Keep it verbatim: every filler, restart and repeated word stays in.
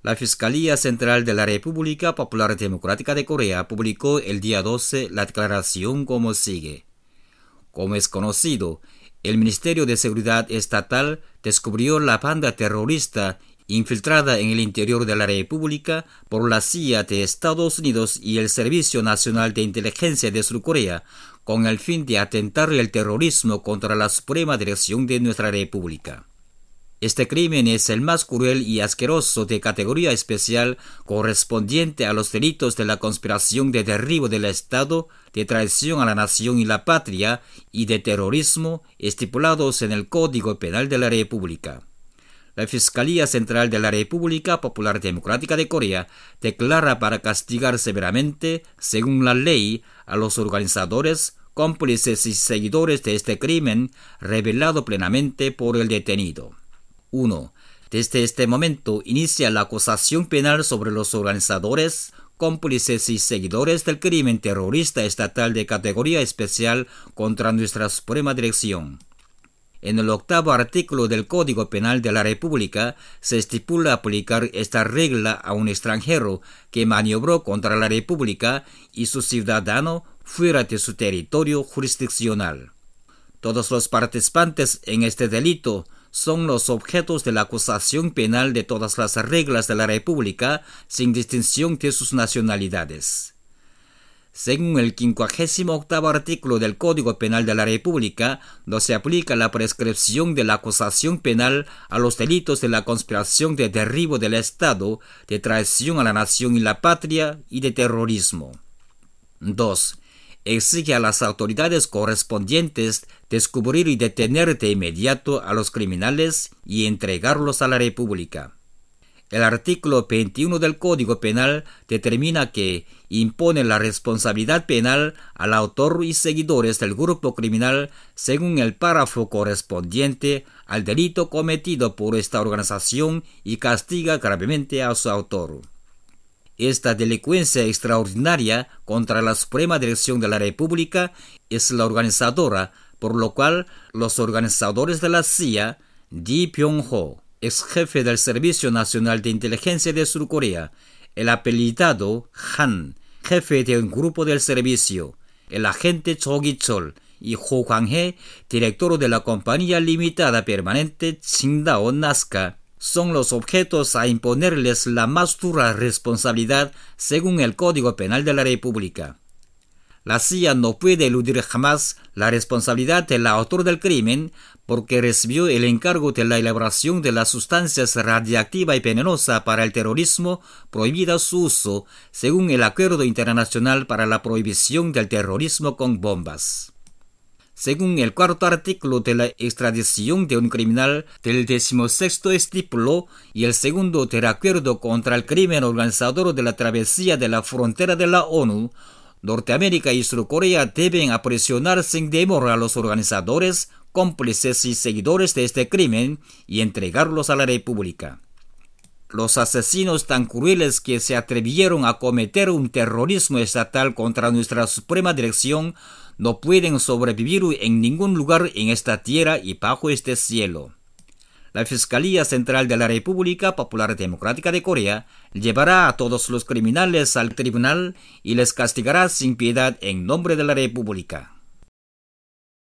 La Fiscalía Central de la República Popular Democrática de Corea publicó el día doce la declaración como sigue. Como es conocido, el Ministerio de Seguridad Estatal descubrió la banda terrorista infiltrada en el interior de la República por la C I A de Estados Unidos y el Servicio Nacional de Inteligencia de Sur Corea, con el fin de atentar el terrorismo contra la suprema dirección de nuestra República. Este crimen es el más cruel y asqueroso de categoría especial correspondiente a los delitos de la conspiración de derribo del Estado, de traición a la nación y la patria y de terrorismo estipulados en el Código Penal de la República. La Fiscalía Central de la República Popular Democrática de Corea declara para castigar severamente, según la ley, a los organizadores, cómplices y seguidores de este crimen revelado plenamente por el detenido. uno. Desde este momento inicia la acusación penal sobre los organizadores, cómplices y seguidores del crimen terrorista estatal de categoría especial contra nuestra Suprema Dirección. En el octavo artículo del Código Penal de la República se estipula aplicar esta regla a un extranjero que maniobró contra la República y su ciudadano fuera de su territorio jurisdiccional. Todos los participantes en este delito son los objetos de la acusación penal de todas las reglas de la República sin distinción de sus nacionalidades. Según el quincuagésimo octavo artículo del Código Penal de la República, no se aplica la prescripción de la acusación penal a los delitos de la conspiración de derribo del Estado, de traición a la nación y la patria y de terrorismo. dos. Exige a las autoridades correspondientes descubrir y detener de inmediato a los criminales y entregarlos a la República. El artículo veintiuno del Código Penal determina que impone la responsabilidad penal al autor y seguidores del grupo criminal según el párrafo correspondiente al delito cometido por esta organización y castiga gravemente a su autor. Esta delincuencia extraordinaria contra la Suprema Dirección de la República es la organizadora, por lo cual los organizadores de la C I A, Ji Byung-ho, ex jefe del Servicio Nacional de Inteligencia de Sur Corea, el apellidado Han, jefe de un grupo del servicio, el agente Cho Gi-chol y Ho Kwang-hee, director de la compañía limitada permanente Qingdao Nazca, son los objetos a imponerles la más dura responsabilidad según el Código Penal de la República. La C I A no puede eludir jamás la responsabilidad del autor del crimen porque recibió el encargo de la elaboración de las sustancias radiactiva y venenosa para el terrorismo prohibida su uso según el Acuerdo Internacional para la Prohibición del Terrorismo con Bombas. Según el cuarto artículo de la extradición de un criminal del decimosexto estípulo y el segundo del Acuerdo contra el Crimen Organizador de la Travesía de la Frontera de la ONU, Norteamérica y Sur Corea deben aprisionar sin demora a los organizadores, cómplices y seguidores de este crimen y entregarlos a la República. Los asesinos tan crueles que se atrevieron a cometer un terrorismo estatal contra nuestra Suprema Dirección no pueden sobrevivir en ningún lugar en esta tierra y bajo este cielo. La Fiscalía Central de la República Popular Democrática de Corea llevará a todos los criminales al tribunal y les castigará sin piedad en nombre de la República.